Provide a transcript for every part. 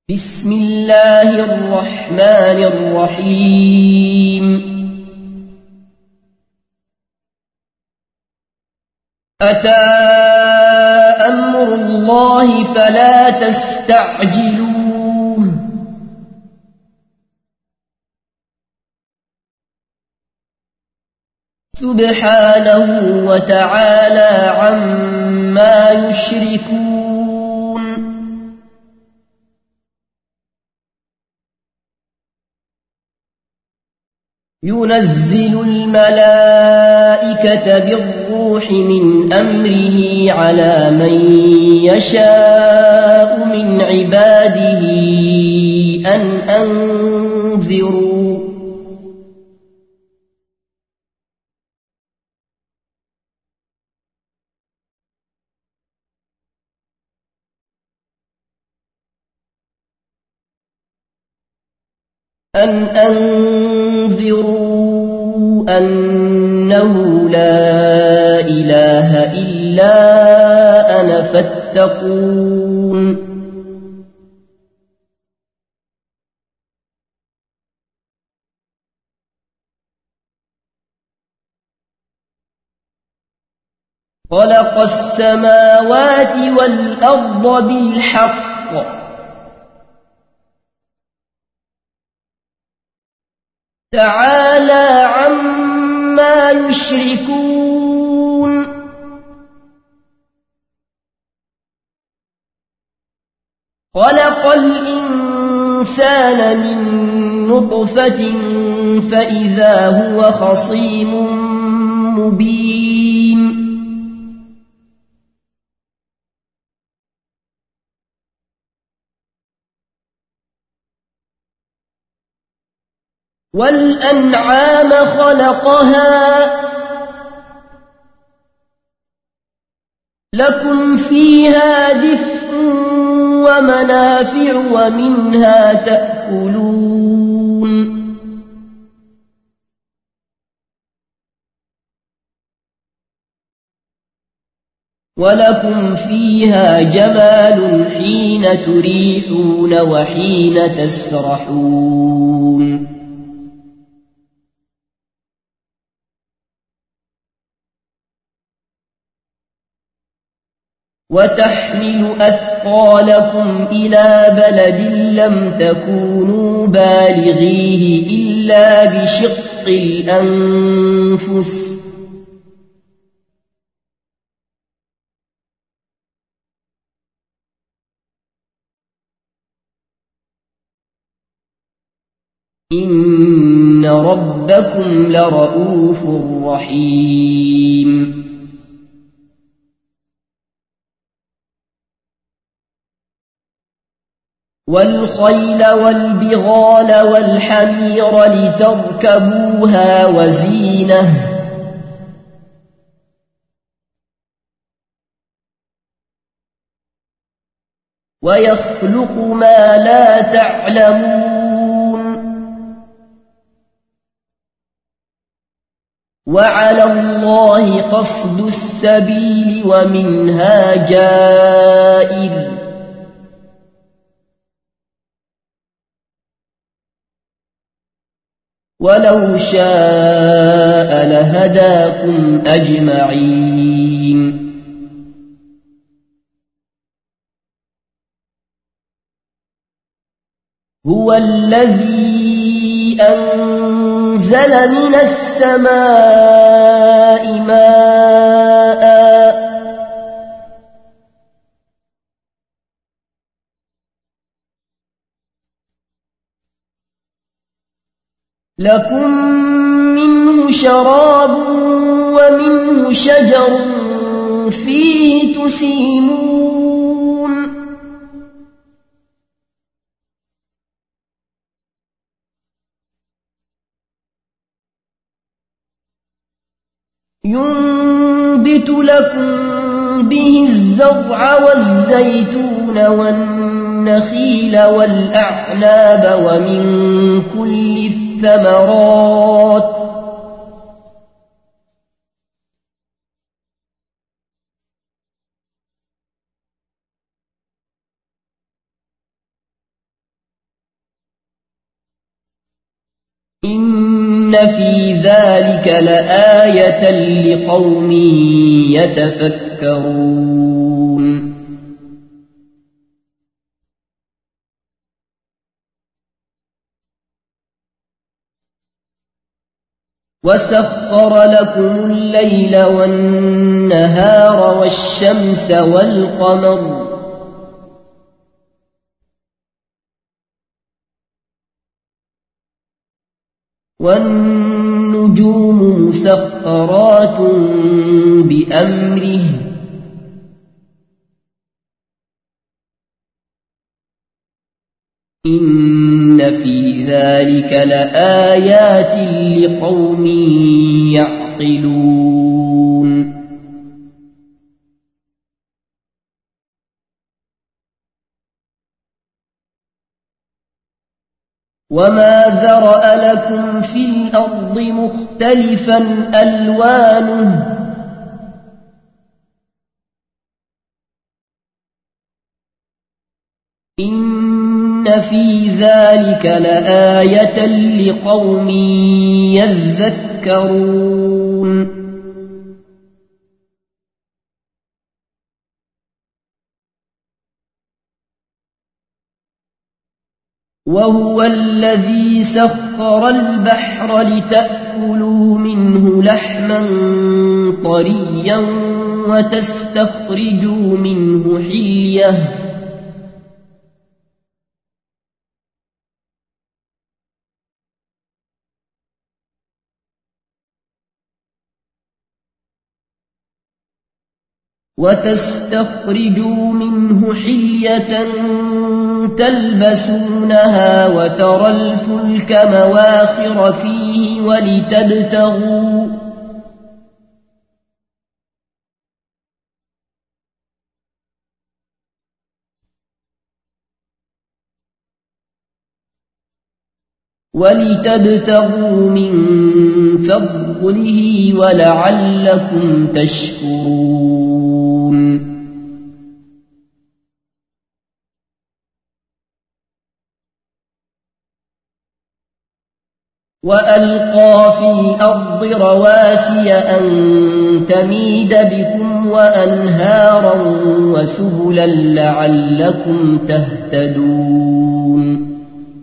بسم الله الرحمن الرحيم. أتى أمر الله فلا تستعجلوه سبحانه وتعالى عما يشركون. ينزل الملائكة بالروح من أمره على من يشاء من عباده أن أنذروا أنه لا إله إلا أنا فاتقون. خلق السماوات والأرض بالحق تعالى عما يشركون. خلق الإنسان من نطفة فإذا هو خصيم مبين. والأنعام خلقها لكم فيها دفء ومنافع ومنها تأكلون. ولكم فيها جمال حين تريحون وحين تسرحون. وتحمل أثقالكم إلى بلد لم تكونوا بالغيه إلا بشق الأنفس إن ربكم لرؤوف رحيم. والخيل والبغال والحمير لتركبوها وزينة ويخلق ما لا تعلمون. وعلى الله قصد السبيل ومنها جائر ولو شاء لهداكم أجمعين. هو الذي أنزل من السماء ماء لكم منه شراب ومنه شجر فيه تسيمون. ينبت لكم به الزرع والزيتون والنخيل والأعناب ومن كل الثمرات في ذلك لآية لقوم يتفكرون وسخر لكم الليل والنهار والشمس والقمر والنجوم مسخرات بأمره إن في ذلك لآيات لقوم يعقلون وما ذرأ لكم في الأرض مختلفا ألوانه إن في ذلك لآية لقوم يذكرون وهو الذي سخر البحر لتأكلوا منه لحما طريا وتستخرجوا منه حلية تلبسونها وترى الفلك مواخر فيه ولتبتغوا من فضله ولعلكم تشكرون وألقى في الأرض رواسي أن تميد بكم وأنهارا وسبلا لعلكم تهتدون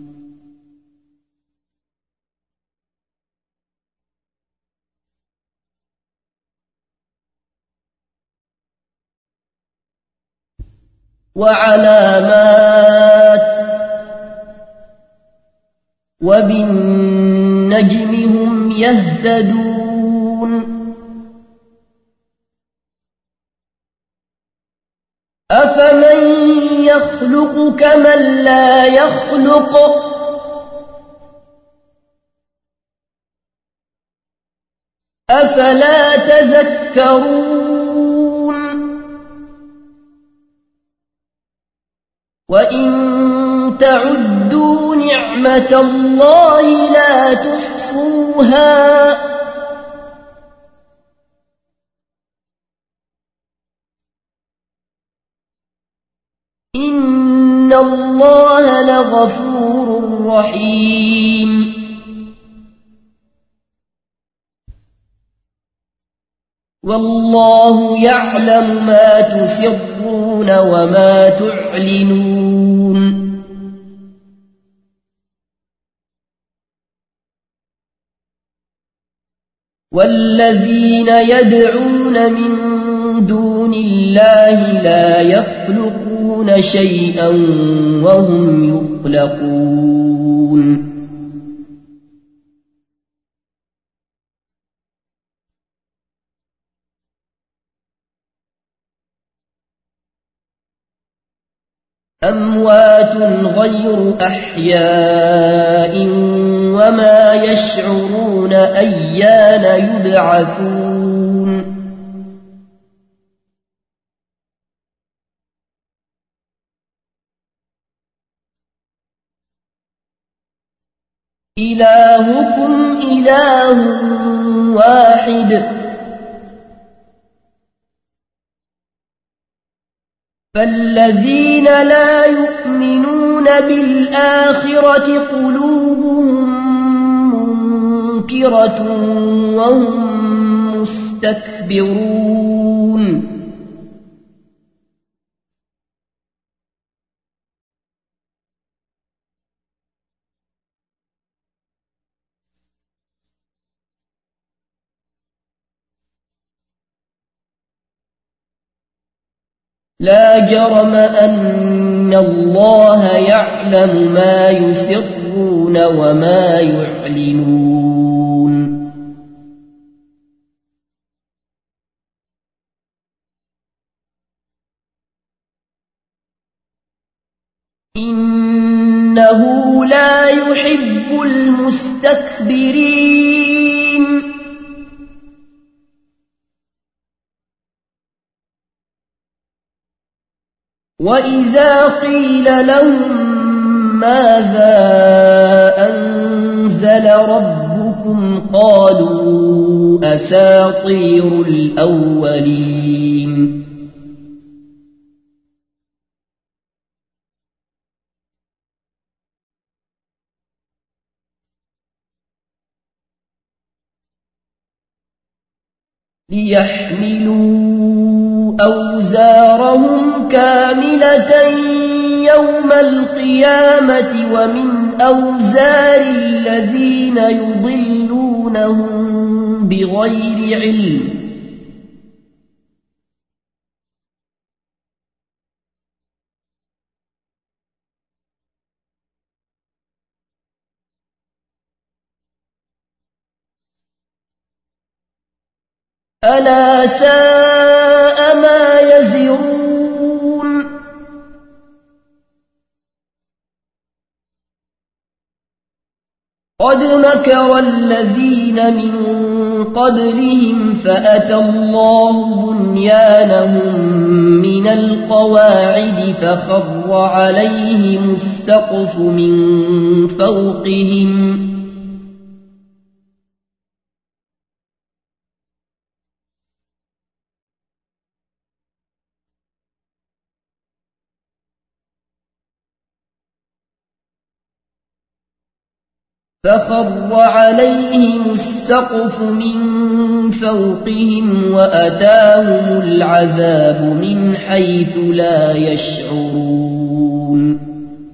وعلامات وبالنجم هم يهتدون أفمن يخلق كمن لا يخلق أفلا تذكرون وإن تعدوا نعمة الله لا تحصوها إن الله لغفور رحيم والله يعلم ما تسرون وما تعلنون والذين يدعون من دون الله لا يخلقون شيئا وهم يخلقون أموات غير أحياء وما يشعرون أيان يبعثون إلهكم إله واحد فالذين لا يؤمنون بالآخرة قلوبهم مُنكِرَةٌ وَهُمْ مُسْتَكْبِرُونَ لا جرم أن الله يعلم ما يسرون وما يعلنون إنه لا يحب المستكبرين وإذا قيل لهم ماذا أنزل ربكم قالوا أساطير الأولين ليحملوا أوزارهم كاملة يوم القيامة ومن أوزار الذين يضلونهم بغير علم ألا ساء ما يزرون قد مكر الذين من قبلهم فأتى الله بنيانهم من القواعد فخر عليهم السقف من فوقهم وأتاهم العذاب من حيث لا يشعرون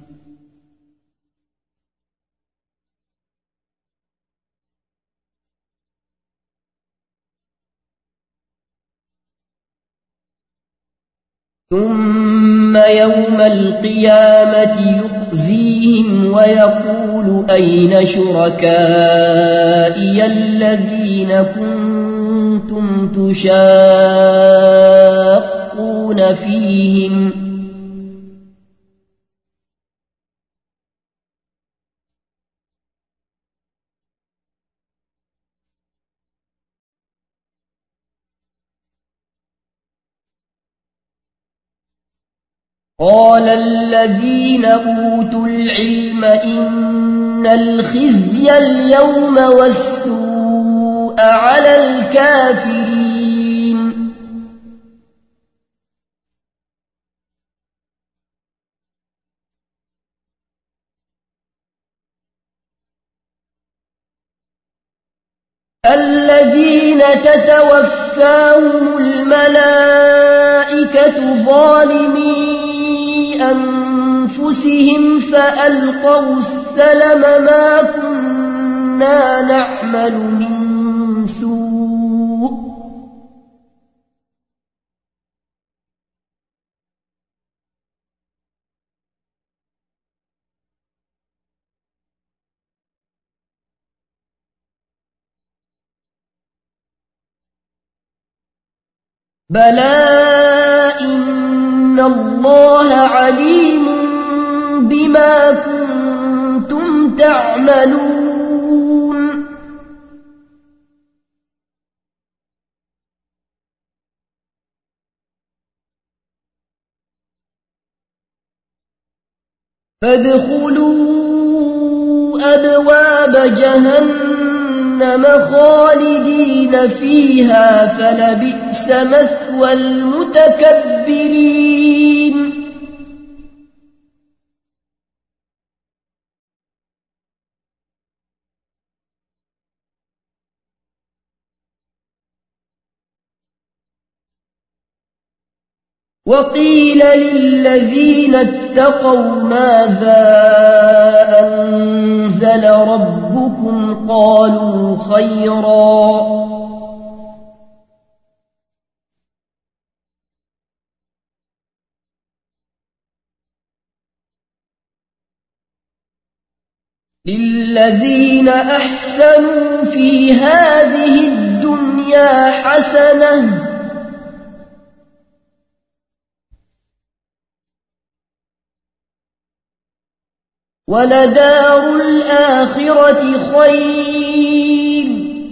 ثم يوم القيامة يخزيهم ويقول أين شركائي الذين كنتم تشاقون فيهم قال الذين أوتوا العلم إن الخزي اليوم والسوء على الكافرين الذين تتوفاهم الملائكة ظالمين أنفسهم فألقوا السلم ما كنا نعمل من سوء بلى إن الله عليم بما كنتم تعملون فادخلوا أبواب جهنم خالدين فيها فلبئس مثوى المتكبرين وقيل للذين اتقوا ماذا أنزل ربكم قالوا خيرا للذين أحسنوا في هذه الدنيا حسنة ولدار الآخرة خير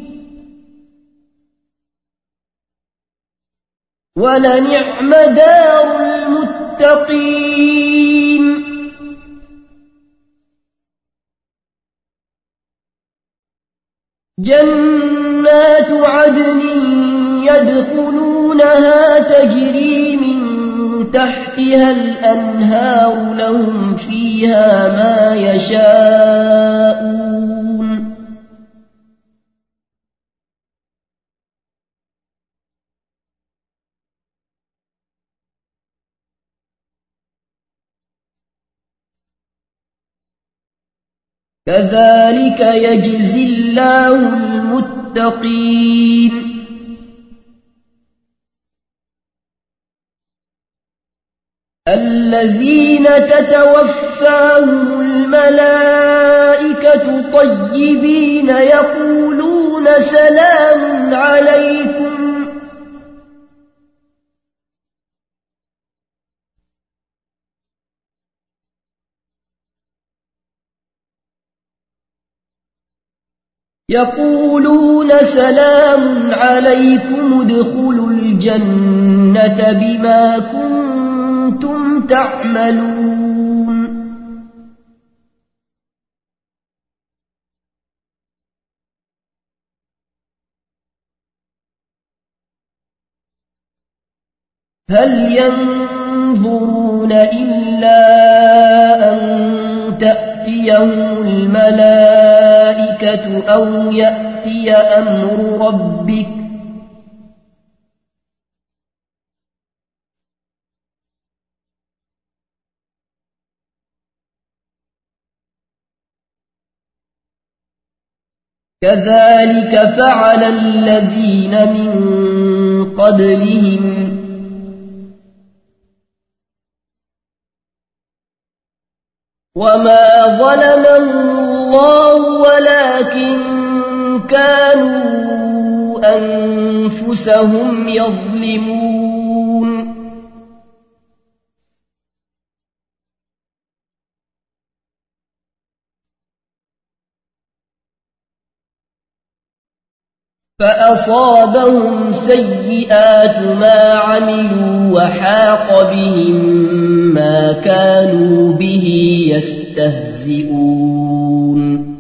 ولنعم دار المتقين جنات عدن يدخلونها تجري من تحتها الأنهار لهم فيها ما يشاءون كذلك يجزي الله المتقين الذين تتوفاهم الملائكة طيبين يقولون سلام عليكم ادخلوا الجنة بما كنتم تعملون هل ينظرون إلا أن تأتيهم الملائكة أو يأتي أمر ربك كذلك فعل الذين من قبلهم وما ظلمهم الله ولكن كانوا أنفسهم يظلمون فأصابهم سيئات ما عملوا وحاق بهم ما كانوا به يستهزئون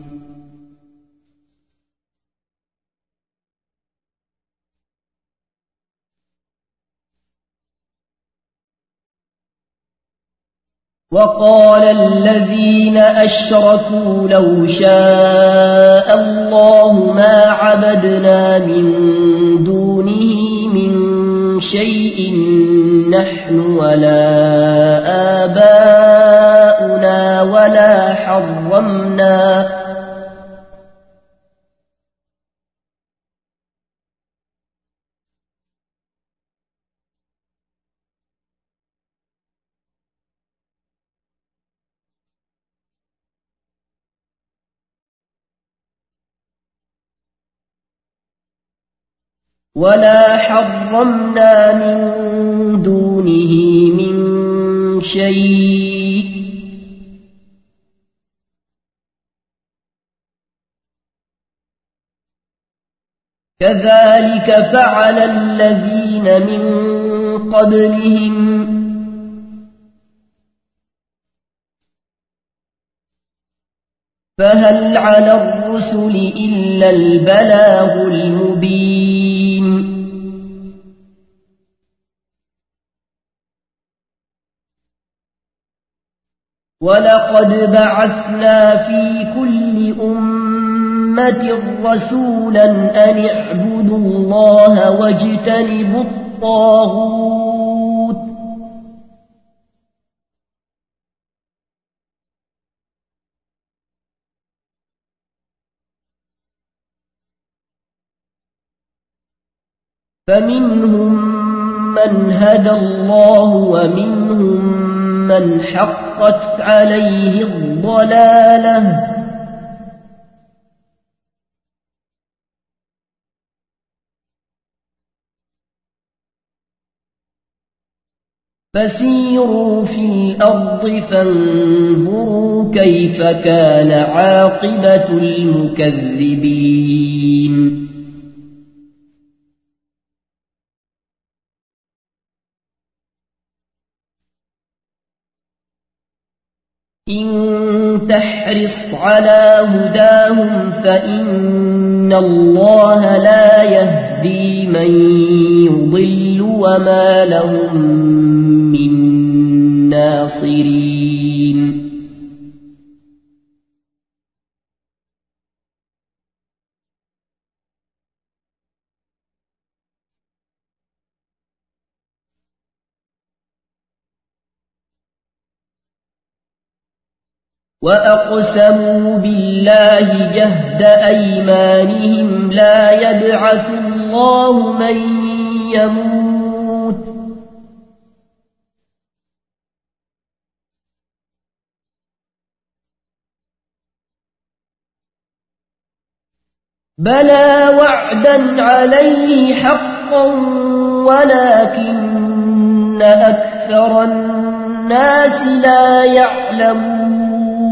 وقال الذين أشركوا لو شاء الله ما عبدنا من دونه من شيء نحن ولا آباؤنا ولا حرمنا من دونه من شيء كذلك فعل الذين من قبلهم فهل على الرسل إلا البلاغ المبين ولقد بعثنا في كل أمة رسولا أن اعبدوا الله واجتنبوا الطاغوت فمنهم من هدى الله ومنهم من حقت عليه الضلالة فسيروا في الأرض فانظروا كيف كان عاقبة المكذبين إن تحرص على هداهم فإن الله لا يهدي من يضل وما لهم من ناصرين وأقسموا بالله جهد أيمانهم لا يبعث الله من يموت بلى وعدا عليه حقا ولكن أكثر الناس لا يعلمون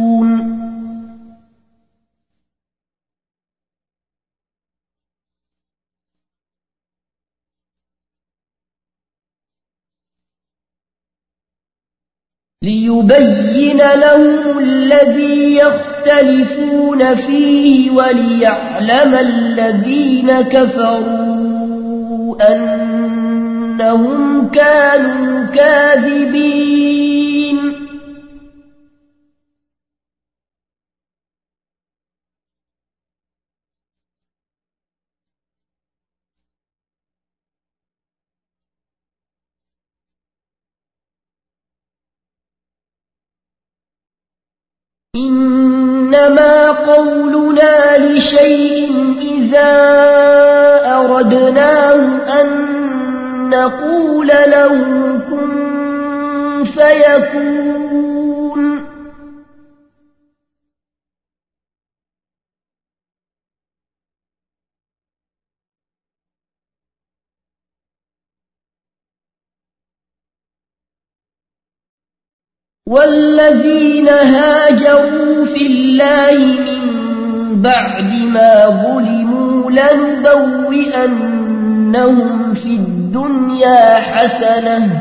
ليبين لهم الذي يختلفون فيه وليعلم الذين كفروا أنهم كانوا كاذبين إنما قولنا لشيء إذا أردناه أن نقول له كن فيكون والذين هاجروا في الله من بعد ما ظلموا لنبوئنهم في الدنيا حسنة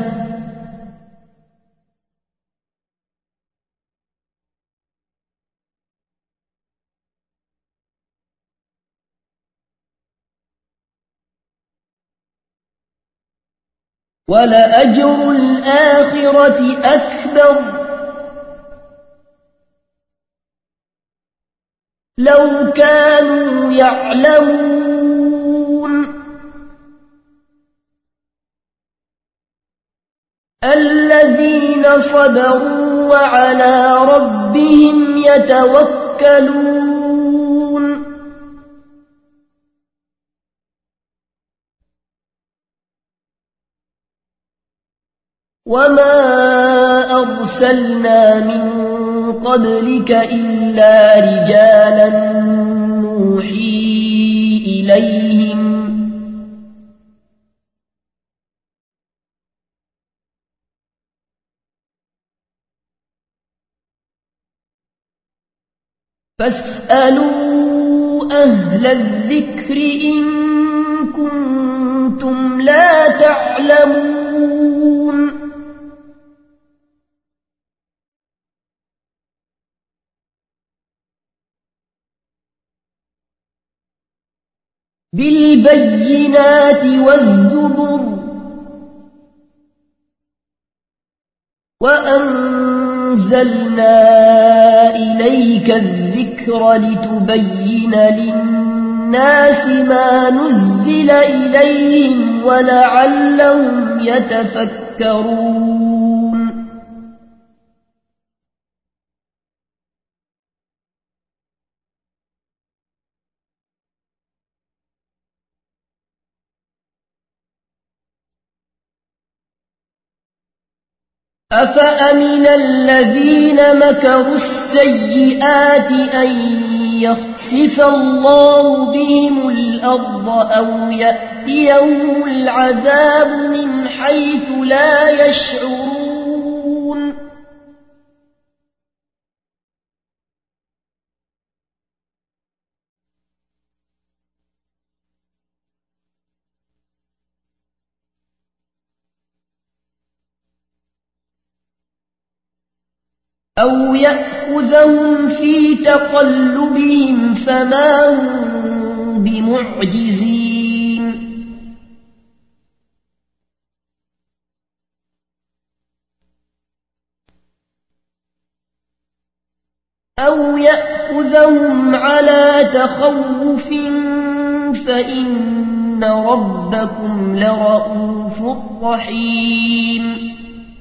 ولأجر الآخرة أكبر لو كانوا يعلمون الذين صبروا وعلى ربهم يتوكلون وما أرسلنا من قبلك إلا رجالا نوحي إليهم فاسألوا أهل الذكر إن كنتم لا تعلمون بالبينات والزبر وأنزلنا إليك الذكر لتبين للناس ما نزل إليهم ولعلهم يتفكرون أفأمن الذين مكروا السيئات أن يخسف الله بهم الأرض أو يأتيهم العذاب من حيث لا يشعرون أو يأخذهم في تقلبهم فما هم بمعجزين أو يأخذهم على تخوف فإن ربكم لرؤوف رحيم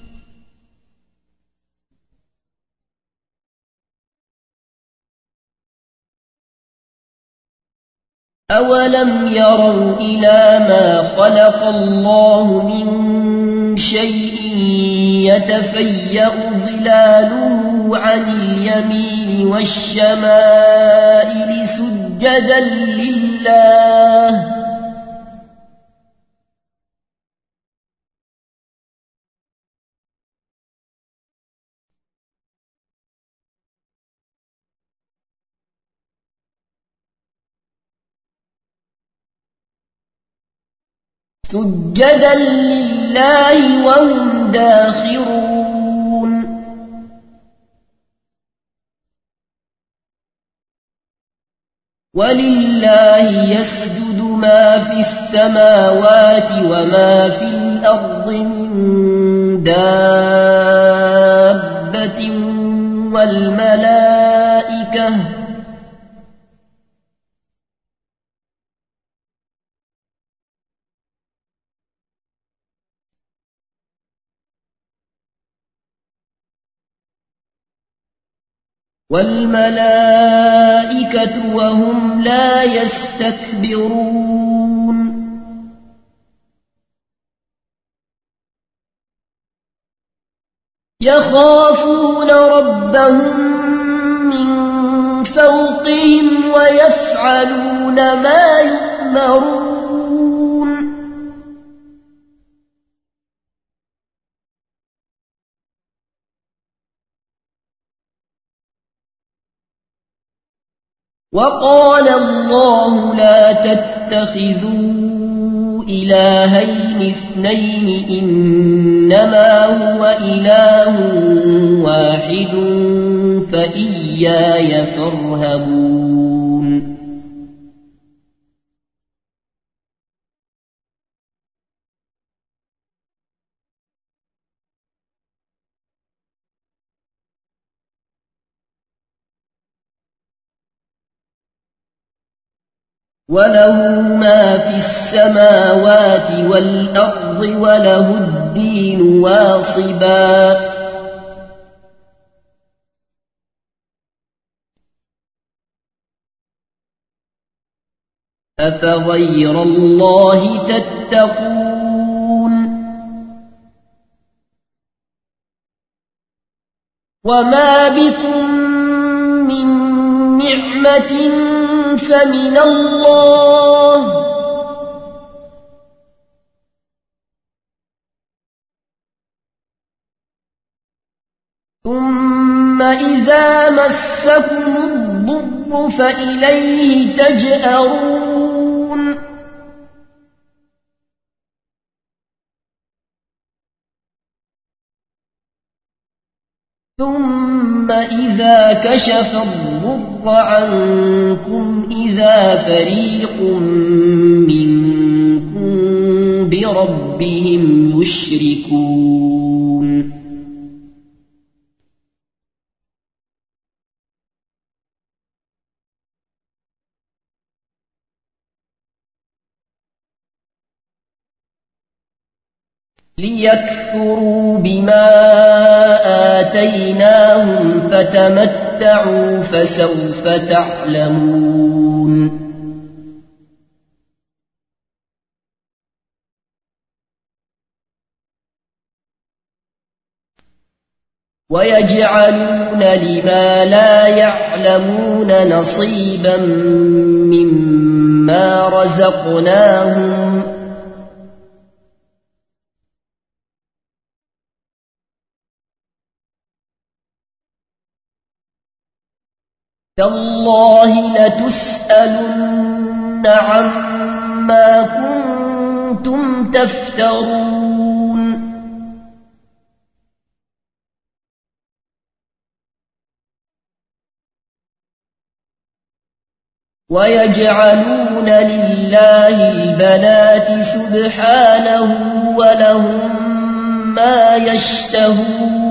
أولم يروا إلى ما خلق الله من شيء يتفيأ ظلاله عن اليمين والشمائل سجدا لله سجدا لله وهم داخرون ولله يسجد ما في السماوات وما في الأرض من دابة والملائكة وهم لا يستكبرون يخافون ربهم من فوقهم ويفعلون ما يؤمرون وقال الله لا تتخذوا إلهين اثنين إنما هو إله واحد فإياي فارهبون وله ما في السماوات والأرض وله الدين واصبا أفغير الله تتقون وما بكم من نعمة فمن الله ثم إذا مسكم الضر فإليه تجأرون ثم إذا كشف الضر عنكم إذا فريق منكم بربهم يشركون ليكفروا بما آتيناهم فتمتعوا فسوف تعلمون ويجعلون لما لا يعلمون نصيبا مما رزقناهم تالله لتسألن عما كنتم تفترون ويجعلون لله البنات سبحانه ولهم ما يشتهون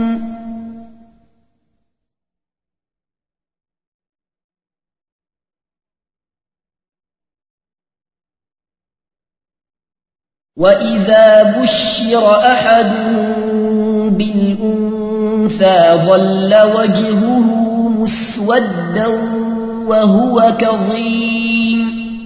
وإذا بشر أحدهم بالأنثى ظل وجهه مسودا وهو كظيم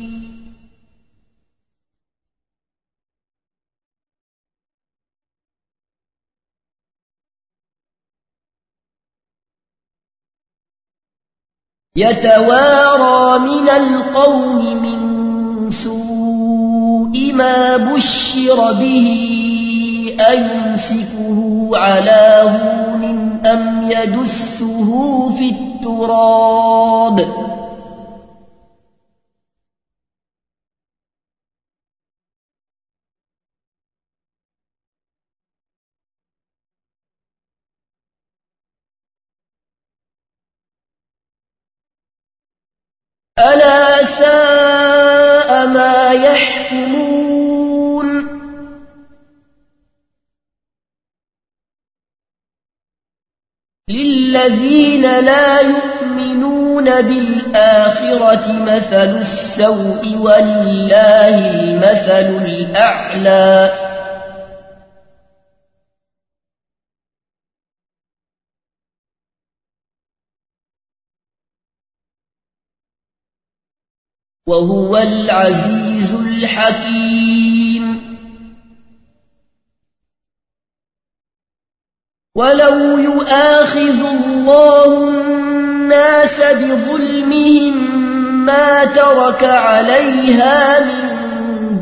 يتوارى من القوم من سوء ما بشر به أيمسكه على هون أم يدسه في التراب ألا ساء ما يحكمون للذين لا يؤمنون بالآخرة مثل السوء ولله المثل الأعلى وهو العزيز الحكيم ولو يؤاخذ الله الناس بظلمهم ما ترك عليها من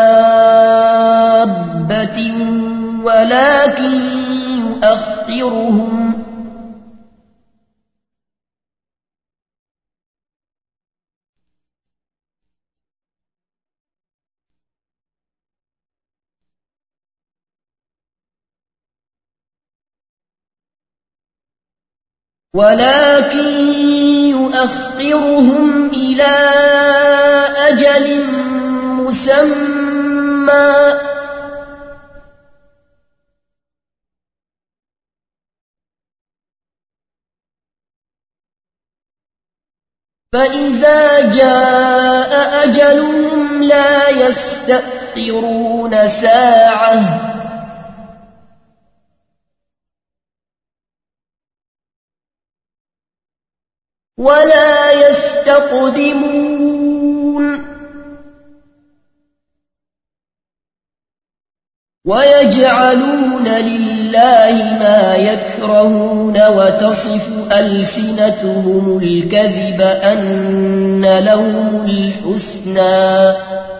دابة ولكن يؤخرهم إلى أجل مسمى فإذا جاء أجلهم لا يستأخرون ساعة ولا يستقدمون ويجعلون لله ما يكرهون وتصف ألسنتهم الكذب أن لهم الحسنى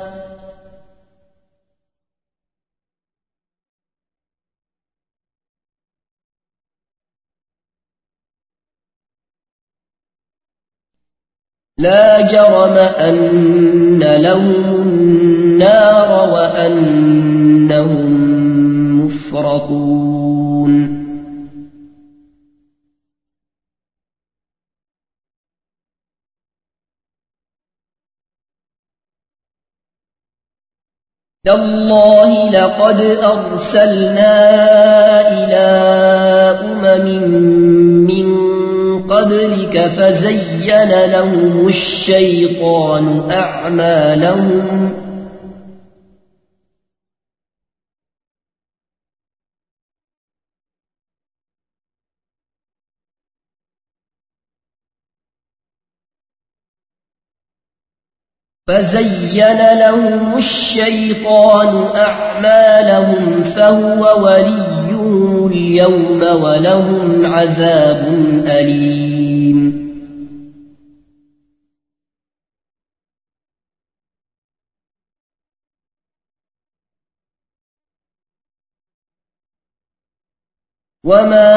لا جرم أن لهم النار وأنهم مفرطون تالله لقد أرسلنا إلى من قبلك فزين لهم الشيطان أعمالهم فهو وليهم ردوا اليوم ولهم عذاب أليم. وما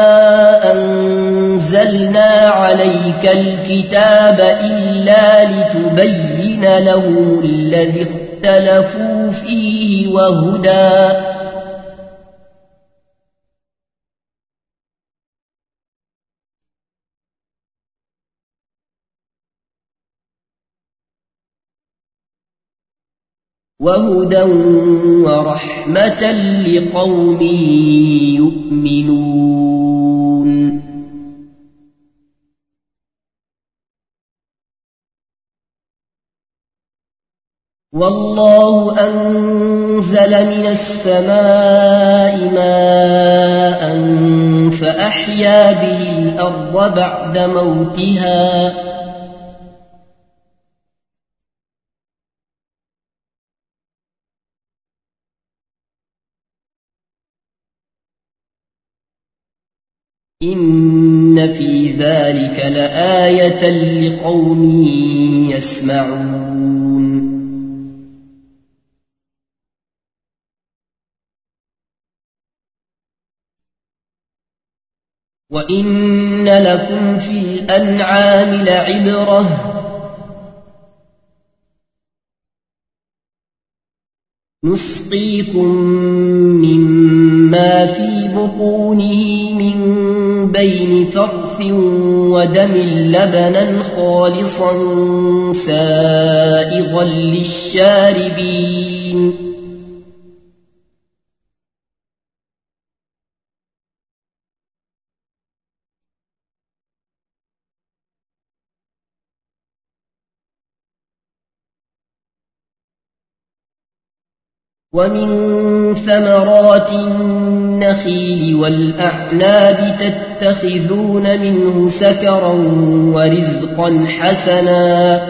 أنزلنا عليك الكتاب إلا لتبين لهم الذي اختلفوا فيه وهدى ورحمة لقوم يؤمنون. والله أنزل من السماء ماء فأحيا به الأرض بعد موتها إن في ذلك لآية لقوم يسمعون. وإن لكم في الأنعام لعبرة نسقيكم مما في بطونه من بين فرث ودم لبنا خالصا سائغا للشاربين. ومن ثمرات النخيل والأعناب تتخذون منه سكرا ورزقا حسنا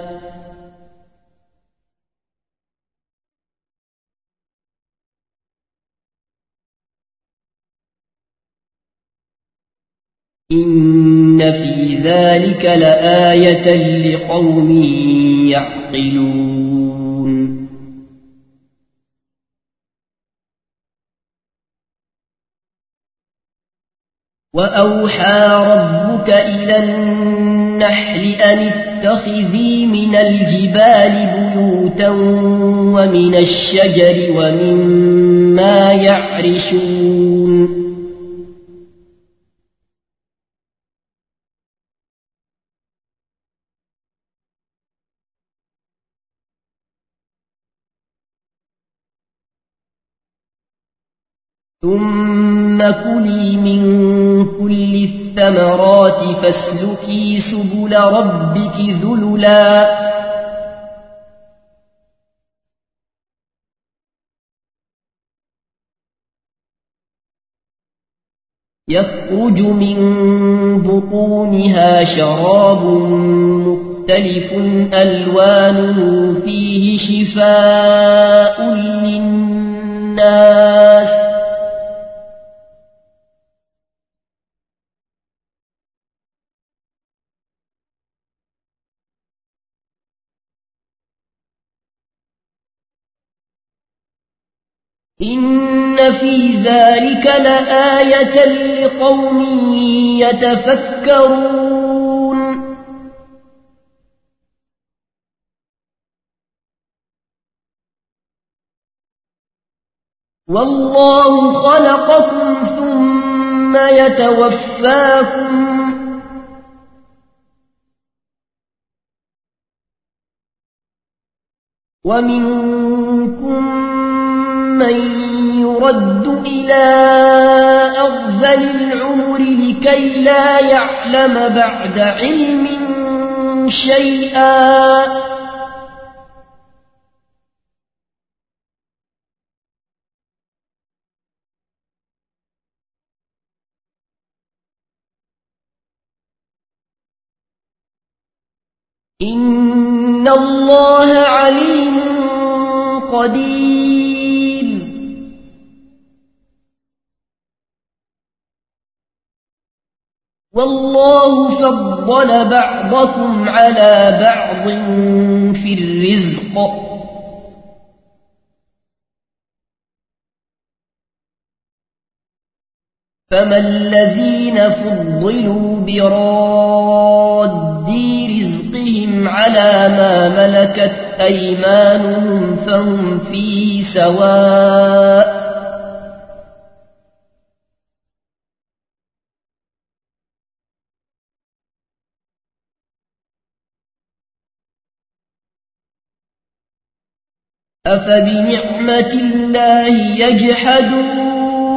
إن في ذلك لآية لقوم يعقلون. وأوحى ربك إلى النحل أن اتخذي من الجبال بيوتا ومن الشجر ومما يعرشون. ثم كلي من كل الثمرات فاسلكي سبل ربك ذللا يخرج من بطونها شراب مختلف ألوانه فيه شفاء للناس إن في ذلك لآية لقوم يتفكرون. والله خلقكم ثم يتوفاكم ومنكم من يرد إلى أرذل العمر لكي لا يعلم بعد علم شيئا إن الله عليم قدير. والله فضل بعضكم على بعض في الرزق فما الذين فضلوا براد رزقهم على ما ملكت أيمانهم فهم فيه سواء أفبنعمة الله يجحدون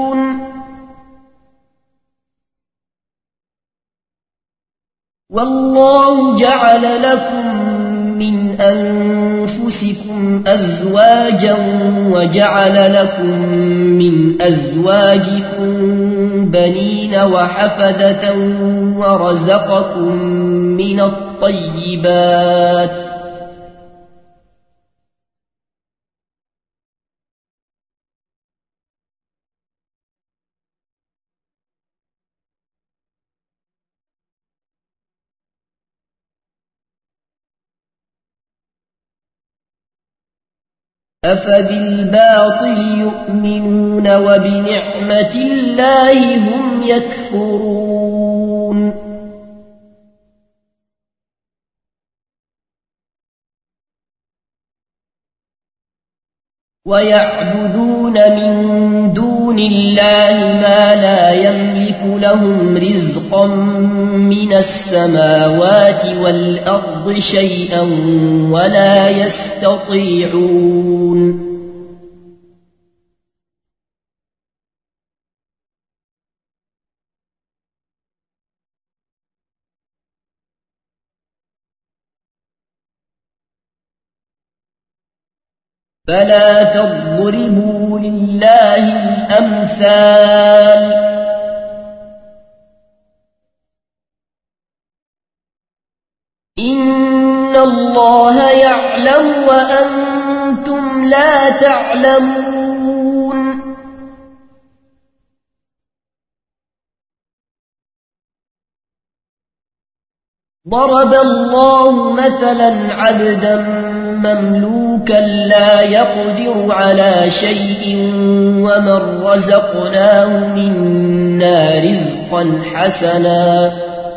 والله جعل لكم من أنفسكم أزواجا وجعل لكم من أزواجكم بنين وحفدة ورزقكم من الطيبات أفبالباطل يؤمنون وبنعمة الله هم يكفرون ويعبدون من دون الله ما لا يملك لهم رزقا من السماوات والأرض شيئا ولا يستطيعون فلا تضربوا لله الأمثال إن الله يعلم وأنتم لا تعلمون ضرب الله مثلا عبدا مملوكا لا يقدر على شيء ومن رزقناه منا رزقا حسنا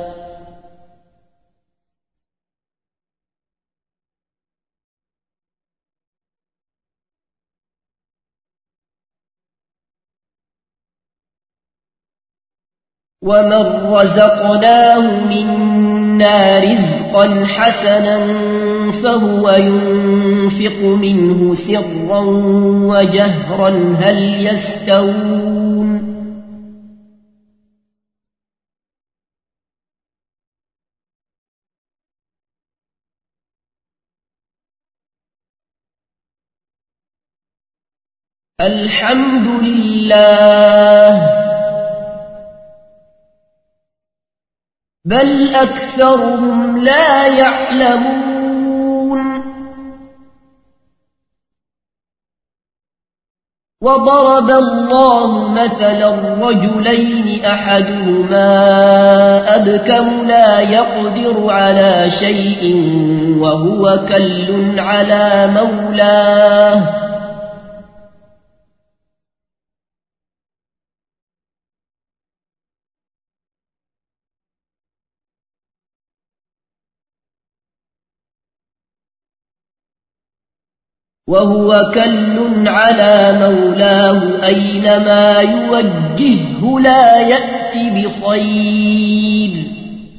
فهو ينفق منه سرا وجهرا هل يستوون الحمد لله بل أكثرهم لا يعلمون وضرب الله مثلا رجلين أحدهما أبكم لا يقدر على شيء وهو كل على مولاه أينما يوجهه لا يأتي بخير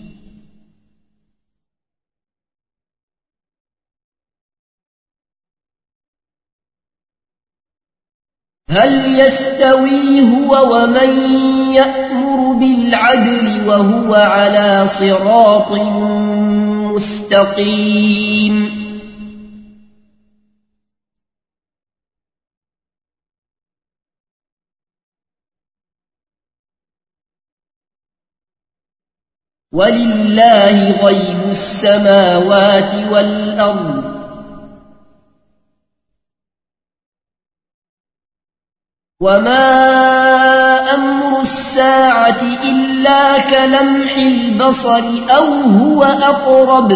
هل يستوي هو ومن يأمر بالعدل وهو على صراط مستقيم ولله غيب السماوات والأرض وما أمر الساعة الساعة إلا كلمح البصر أو هو أقرب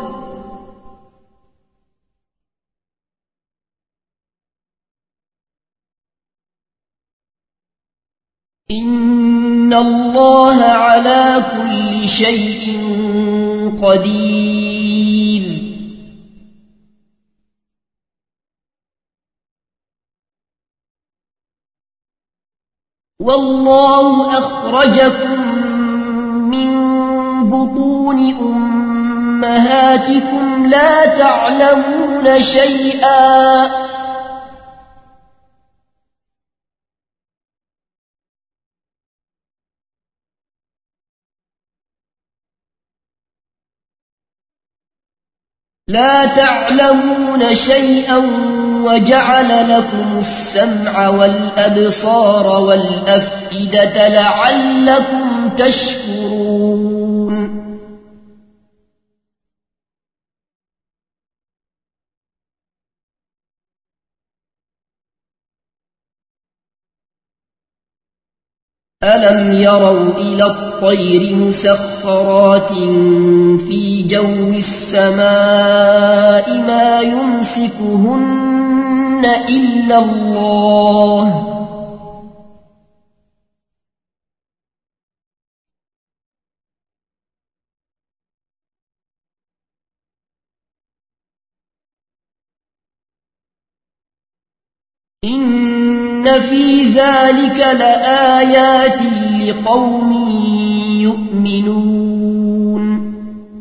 إن الله على كل شيء قدير والله أخرجكم من بطون أمهاتكم لا تعلمون شيئا وجعل لكم السمع والأبصار والأفئدة لعلكم تشكرون ألم يروا إلى الطير مسخرات في جو السماء ما يمسكهن إلا الله إن في ذلك لآيات لقوم يؤمنون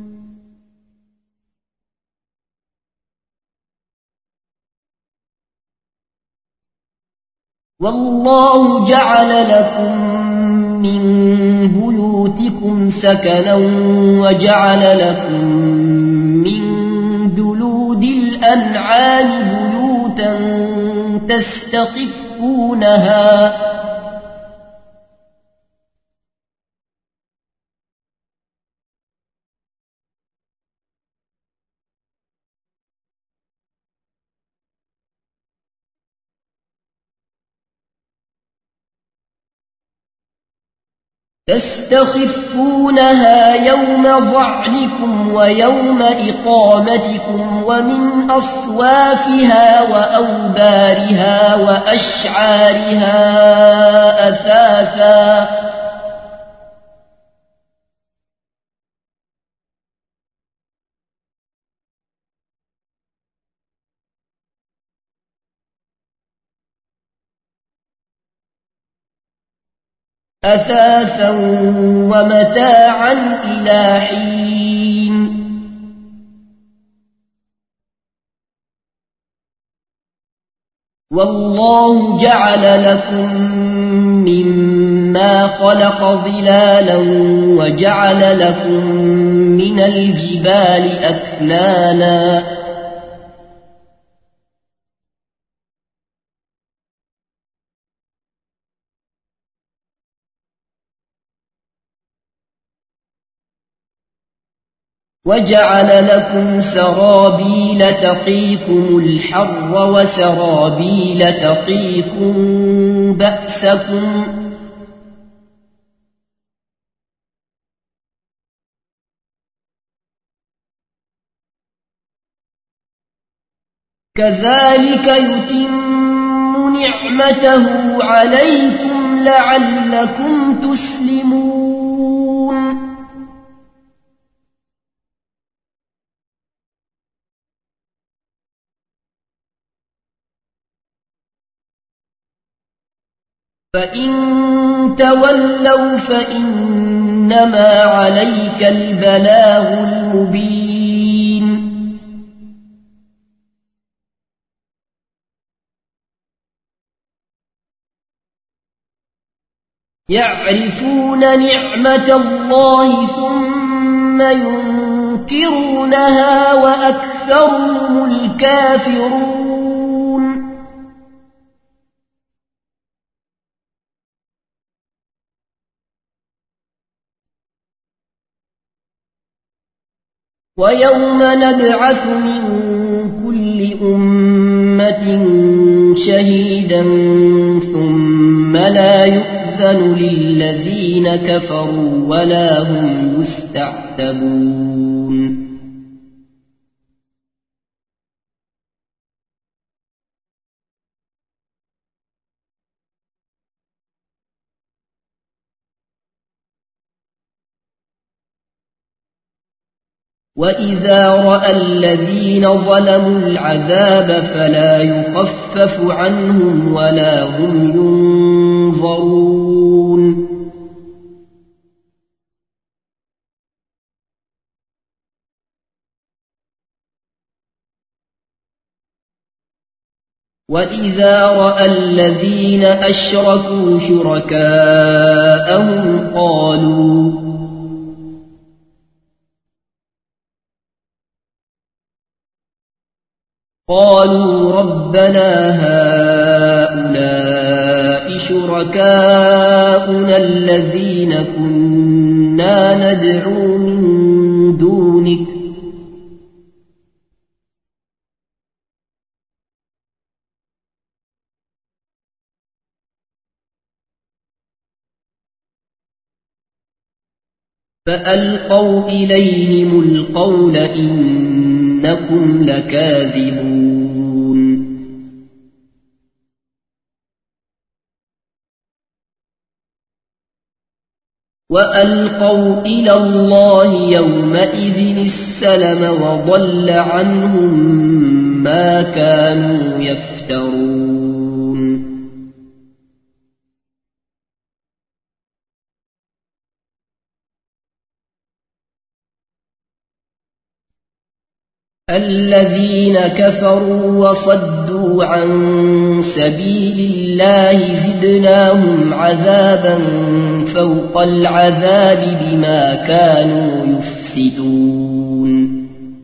والله جعل لكم من بيوتكم سكنا وجعل لكم من جلود الأنعام بيوتا تستخفونها يوم ظعنكم ويوم إقامتكم ومن أصوافها وأوبارها وأشعارها أثاثا ومتاعا إلى حين والله جعل لكم مما خلق ظلالا وجعل لكم من الجبال أكنانا وجعل لكم سرابيل تقيكم الحر وسرابيل تقيكم بأسكم كذلك يتم نعمته عليكم لعلكم تسلمون فإن تولوا فإنما عليك البلاغ المبين يعرفون نعمة الله ثم ينكرونها وأكثرهم الكافرون ويوم نبعث من كل أمة شهيدا ثم لا يؤذن يؤذن للذين كفروا ولا هم يستعتبون وإذا رأى الذين ظلموا العذاب فلا يخفف عنهم ولا هم ينظرون وإذا رأى الذين أشركوا شركاءهم قالوا ربنا هؤلاء شركاؤنا الذين كنا ندعو من دونك فألقوا إليهم القول إنكم لكاذبون وألقوا إلى الله يومئذ السلم وضل عنهم ما كانوا يفترون الذين كفروا وصدوا عن سبيل الله زدناهم عذابا فوق العذاب بما كانوا يفسدون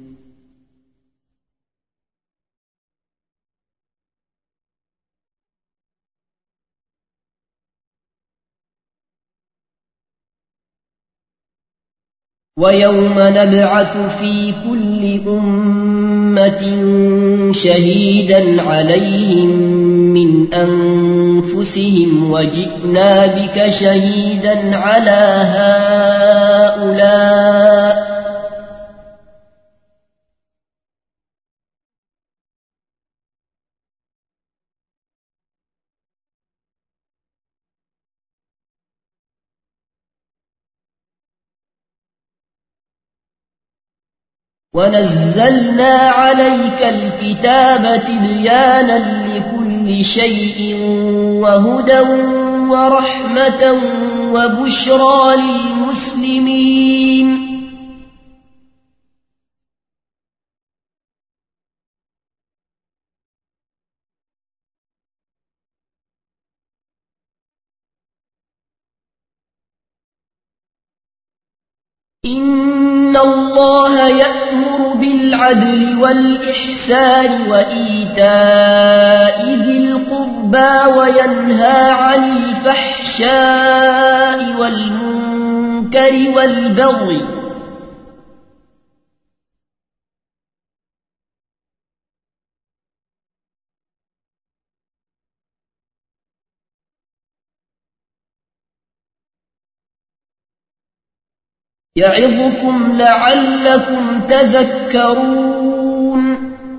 ويوم نبعث في كل أمة شهيدا عليهم من أنفسهم وجئنا بك شهيدا على هؤلاء ونزلنا عليك الكتاب تبيانا لكل شيء وهدى ورحمة وبشرى للمسلمين إن الله يأمر بالعدل والإحسان وإيتاء ذي القربى وينهى عن الفحشاء والمنكر والبغي يعظكم لعلكم تذكرون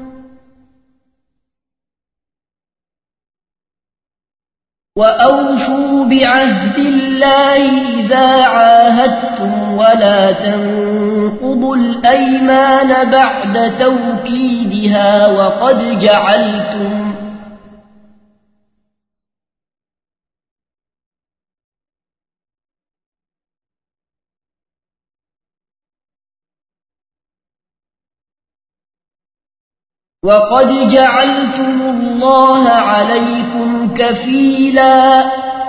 وأوفوا بعهد الله إذا عاهدتم ولا تنقضوا الأيمان بعد توكيدها وقد جعلتم الله عليكم كفيلا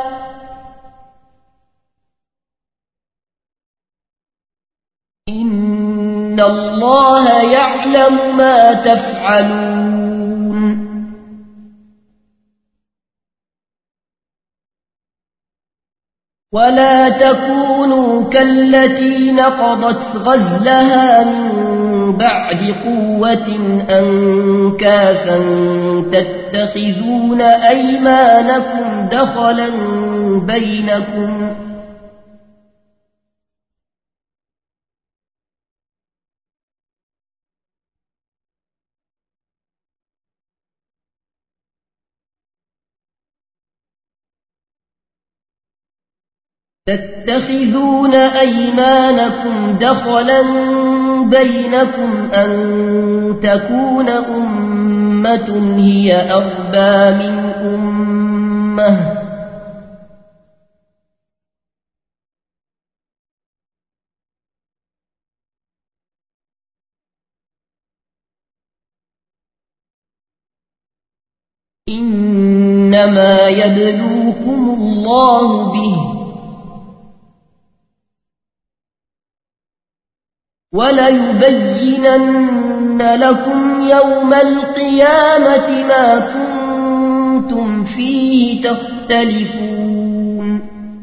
إن الله يعلم ما تفعلون ولا تكونوا كالتي نقضت غزلها من بعد قوة أنكاثا تتخذون أيمانكم دخلا بينكم أن تكون أمة هي أربى من أمة إنما يبلوكم الله به وليبينن لكم يوم القيامة ما كنتم فيه تختلفون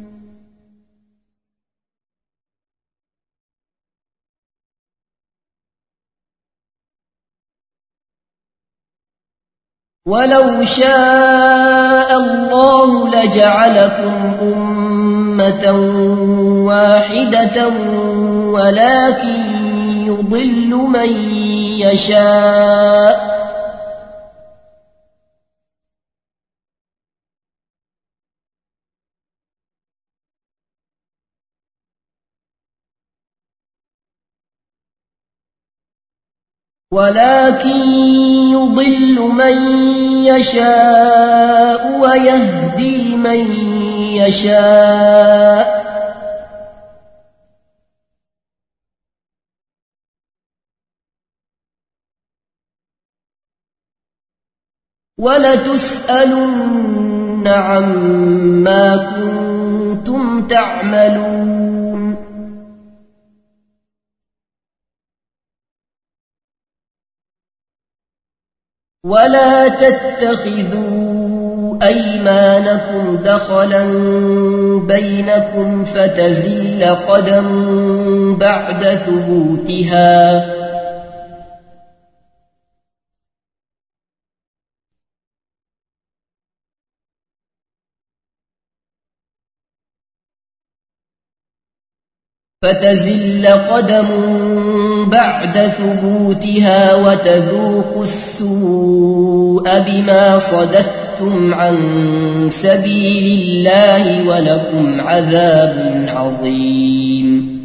ولو شاء الله لجعلكم أمة واحدة ولكن يضل من يشاء ويهدي من يشاء ولتسألن عما كنتم تعملون ولا تتخذوا أيمانكم دخلا بينكم فتزل قدم بعد ثبوتها وتذوقوا السوء بما صددتم عن سبيل الله ولكم عذاب عظيم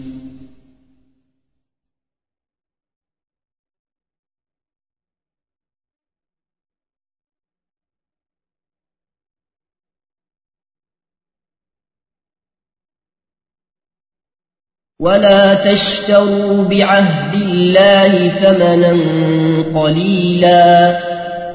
ولا تشتروا بعهد الله ثمنا قليلا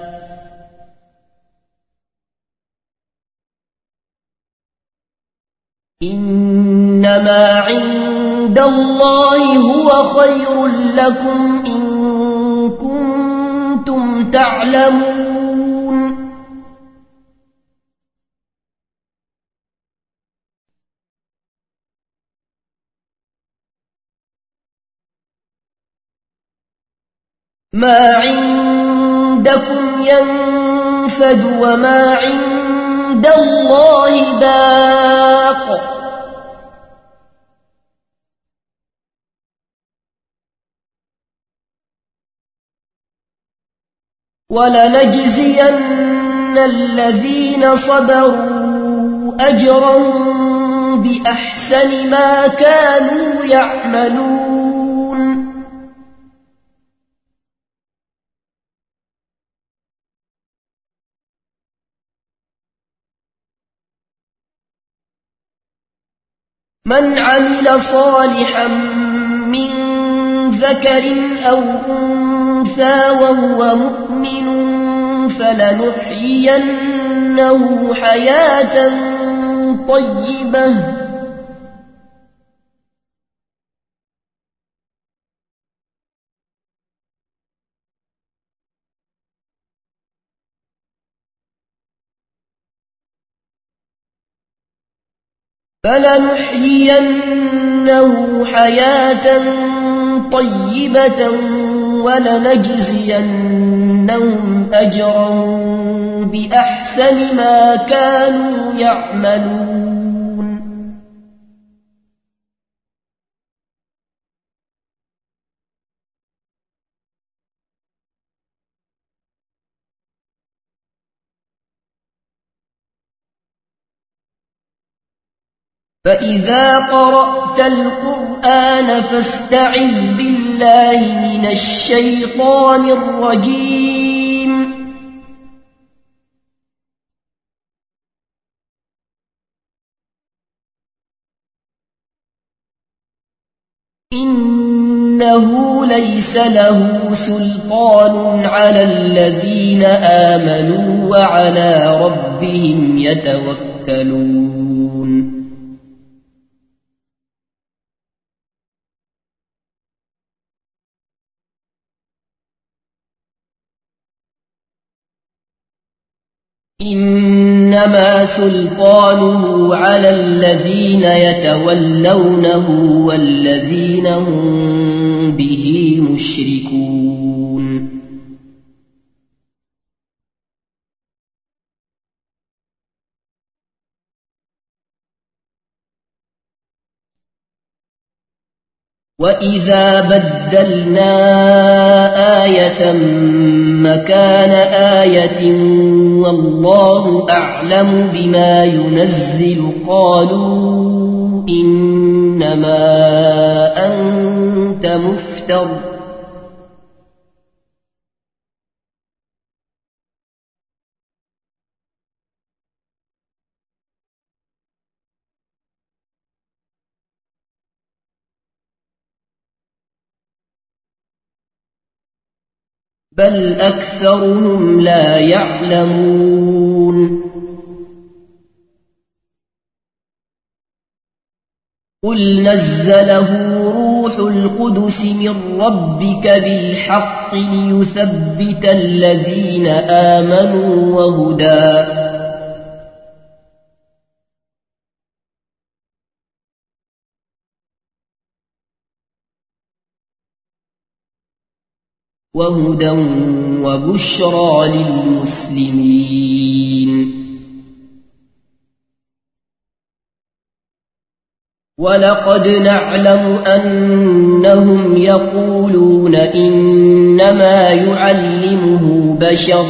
إنما عند الله هو خير لكم إن كنتم تعلمون ما عندكم ينفد وما عند الله باق ولنجزين الذين صبروا أجرهم بأحسن ما كانوا يعملون من عمل صالحا من ذكر أو أنثى وهو مؤمن فلنحيينه حياة طيبة فلنحيينه حياة طيبة ولنجزينهم أجرهم بأحسن ما كانوا يعملون فإذا قرأت القرآن فاستعذ بالله من الشيطان الرجيم إنه ليس له سلطان على الذين آمنوا وعلى ربهم يتوكلون إنما سلطانه على الذين يتولونه والذين هم به مشركون وإذا بدلنا آية مكان آية والله أعلم بما ينزل قالوا إنما أنت مفتر بل أكثرهم لا يعلمون قل نزله روح القدس من ربك بالحق ليثبت الذين آمنوا وهدى وبشرى للمسلمين ولقد نعلم أنهم يقولون إنما يعلمه بشر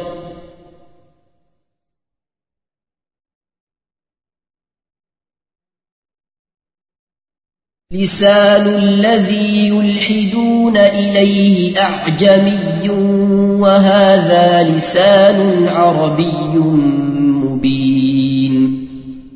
لسان الذي يلحدون إليه أعجمي وهذا لسان عربي مبين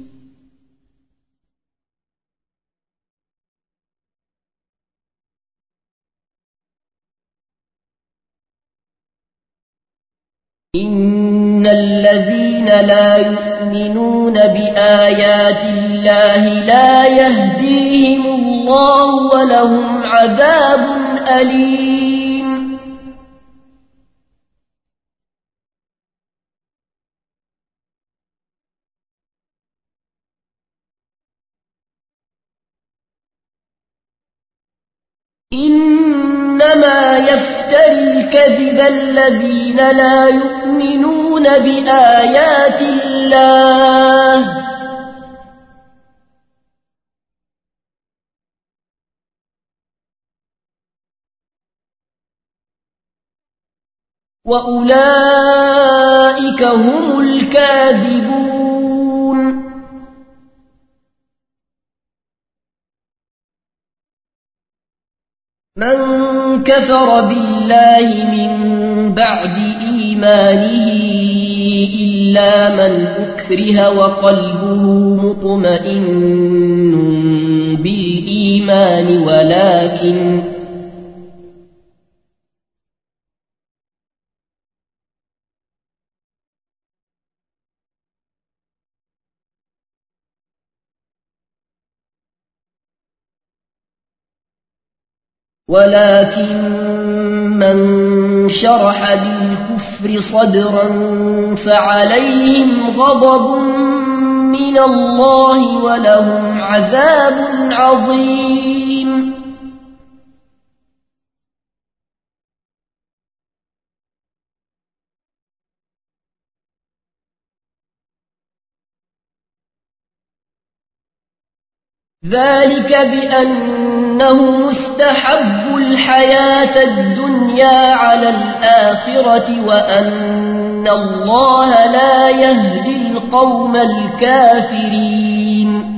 إن الذين لا يؤمنون بآيات الله لا يهديهم الله ولهم عذاب أليم إنما يفتري الكذب الذين لا يؤمنون بآيات الله وأولئك هم الكاذبون من كفر بالله من بعد إيمانه إلا من أكره وقلبه مطمئن بالإيمان ولكن من شرح بالكفر صدرا فعليهم غضب من الله ولهم عذاب عظيم. ذلك بأنه استحبوا الحياة الدنيا على الآخرة وأن الله لا يهدي القوم الكافرين.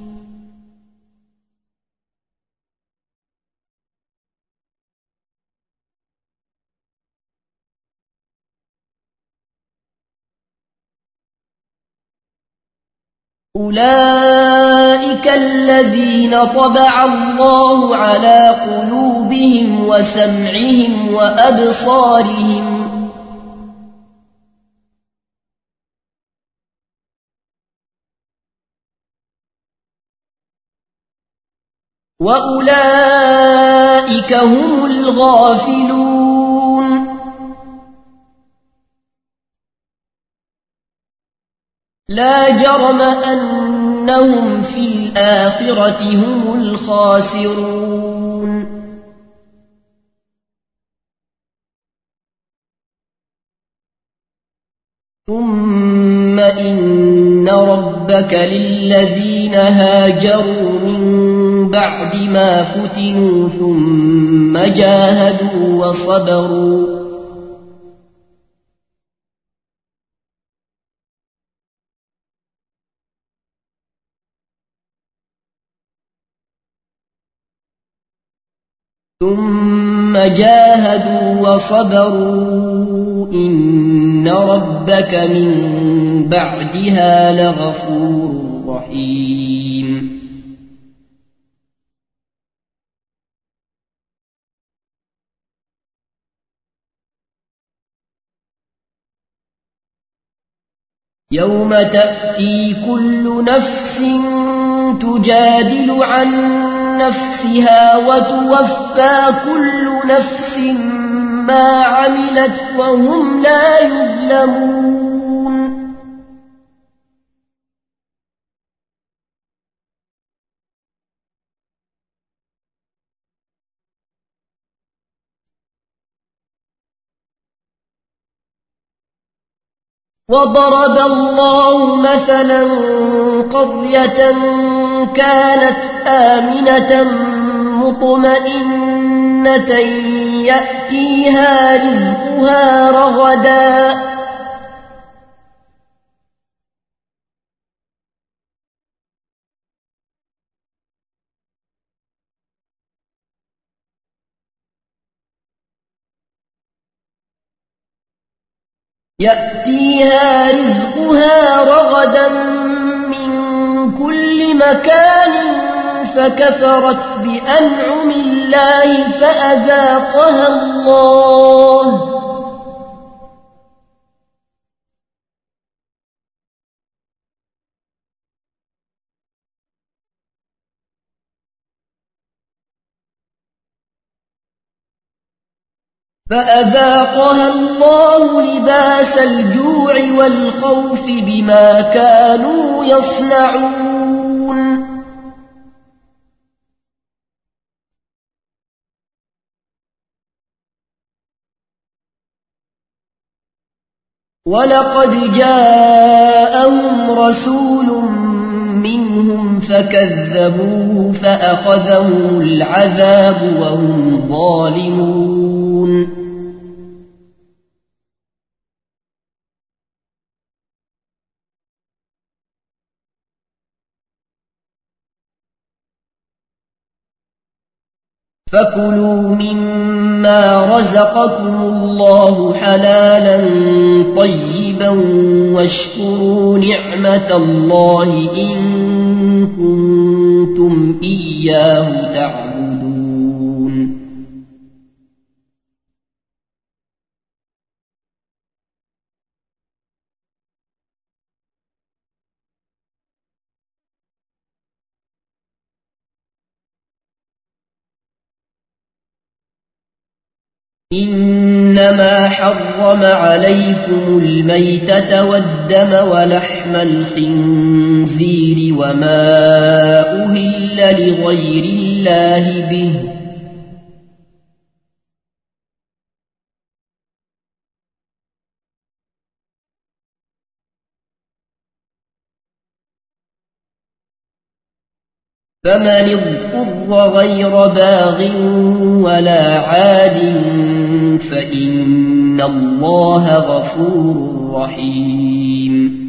أولئك الذين طبع الله على قلوبهم وسمعهم وأبصارهم وأولئك هم الغافلون. لا جرم أنهم في الآخرة هم الخاسرون. ثم إن ربك للذين هاجروا من بعد ما فتنوا ثم جاهدوا وصبروا إن ربك من بعدها لغفور رحيم. يوم تأتي كل نفس تجادل عن نفسها وتوفى كل نفس ما عملت وهم لا يظلمون. وضرب الله مثلا قرية كانت آمنة مطمئنة يأتيها رزقها رغدا من كل مكان فكفرت بأنعم الله فأذاقها الله لباس الجوع والخوف بما كانوا يصنعون. ولقد جاءهم رسول منهم فكذبوه فأخذهم العذاب وهم ظالمون. فكلوا مما رزقكم الله حلالا طيبا واشكروا نعمة الله إن كنتم إياه تعبدون. إن إنما حرم عليكم الميتة والدم ولحم الخنزير وما أهل لغير الله به فمن اضطر غير باغ ولا عاد فإن الله غفور رحيم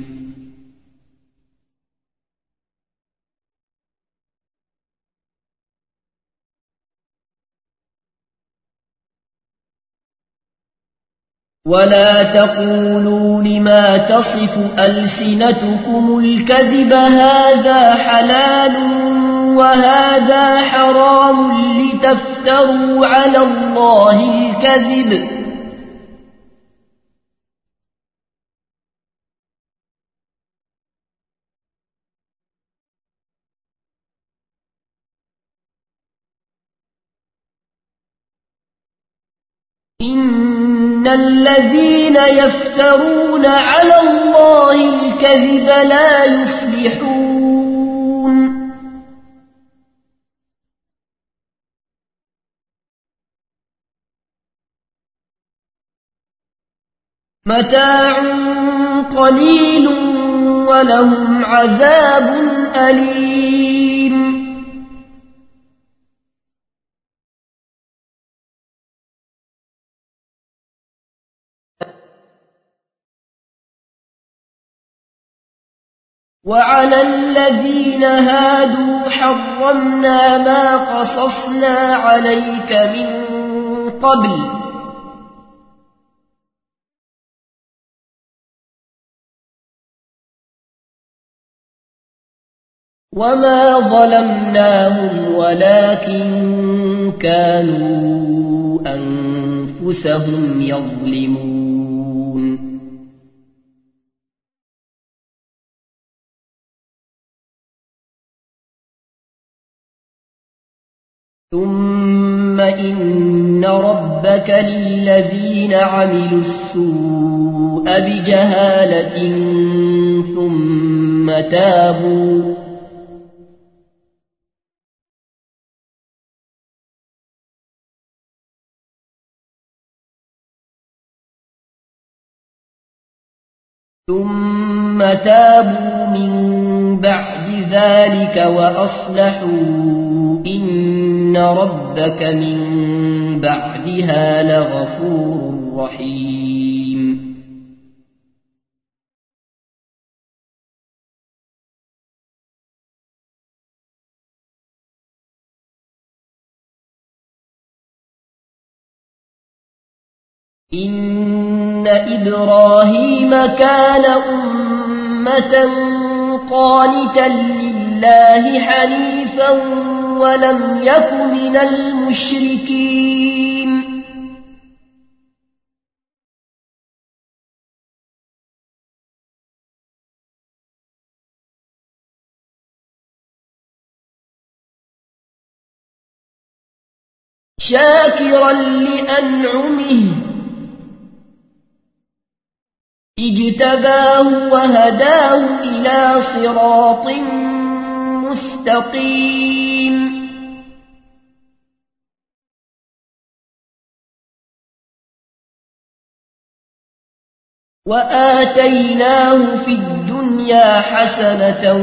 ولا تقولوا لما تصف ألسنتكم الكذب هذا حلال وهذا حرام لتفتروا على الله الكذب إن الذين يفترون على الله الكذب لا يفلحون متاع قليل ولهم عذاب أليم وعلى الذين هادوا حرمنا ما قصصنا عليك من قبل وما ظلمناهم ولكن كانوا أنفسهم يظلمون ثم إن ربك للذين عملوا السوء بجهالة ثم تابوا من بعد ذلك وأصلحوا إن ربك من بعدها لغفور رحيم إن إبراهيم كان أمة قانتا لله حنيفا ولم يك من المشركين شاكرا لأنعمه اجتباه وهداه إلى صراط مستقيم وآتيناه في الدنيا حسنة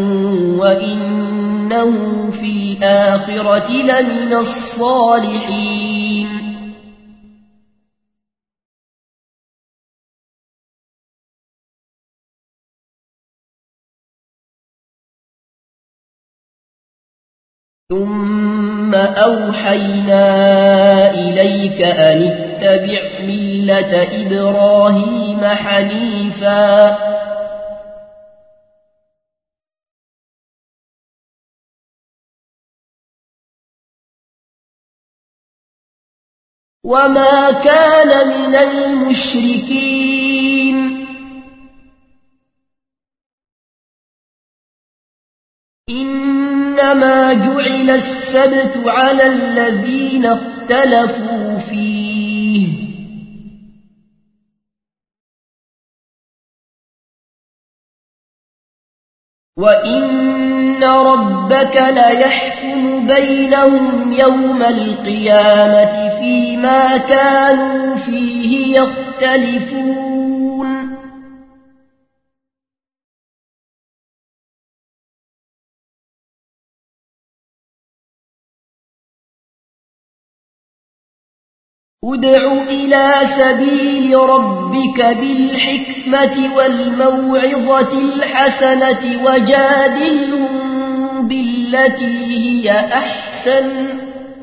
وإنه في الآخرة لمن الصالحين ثم أوحينا إليك أن اتبع ملة إبراهيم حنيفا وما كان من المشركين إنما جعل السبت على الذين اختلفوا فيه وإن ربك ليحكم بينهم يوم القيامة فيما كانوا فيه يختلفون ادع إلى سبيل ربك بالحكمة والموعظة الحسنة وجادلهم بالتي هي أحسن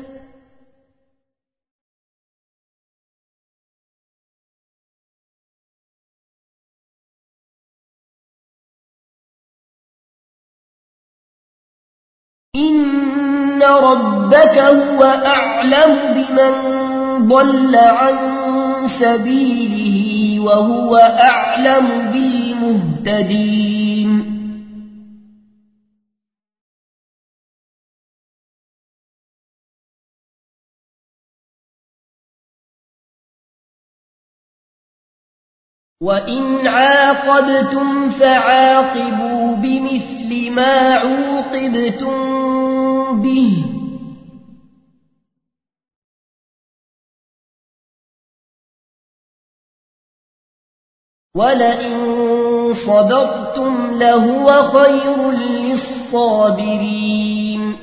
إن ربك هو أعلم بمن ضل عن سبيله وهو أعلم بالمهتدين وإن عاقبتم فعاقبوا بمثل ما عوقبتم به ولئن صبرتم لهو خير للصابرين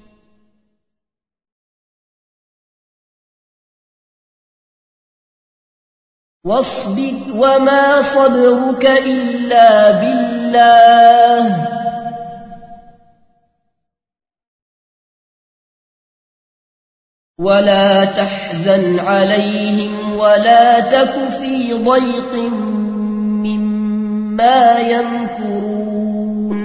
واصبر وما صبرك إلا بالله ولا تحزن عليهم ولا تك في ضيق مما يمكرون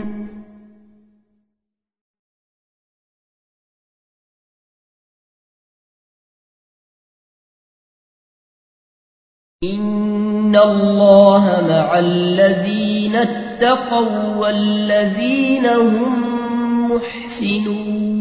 إن الله مع الذين اتقوا والذين هم محسنون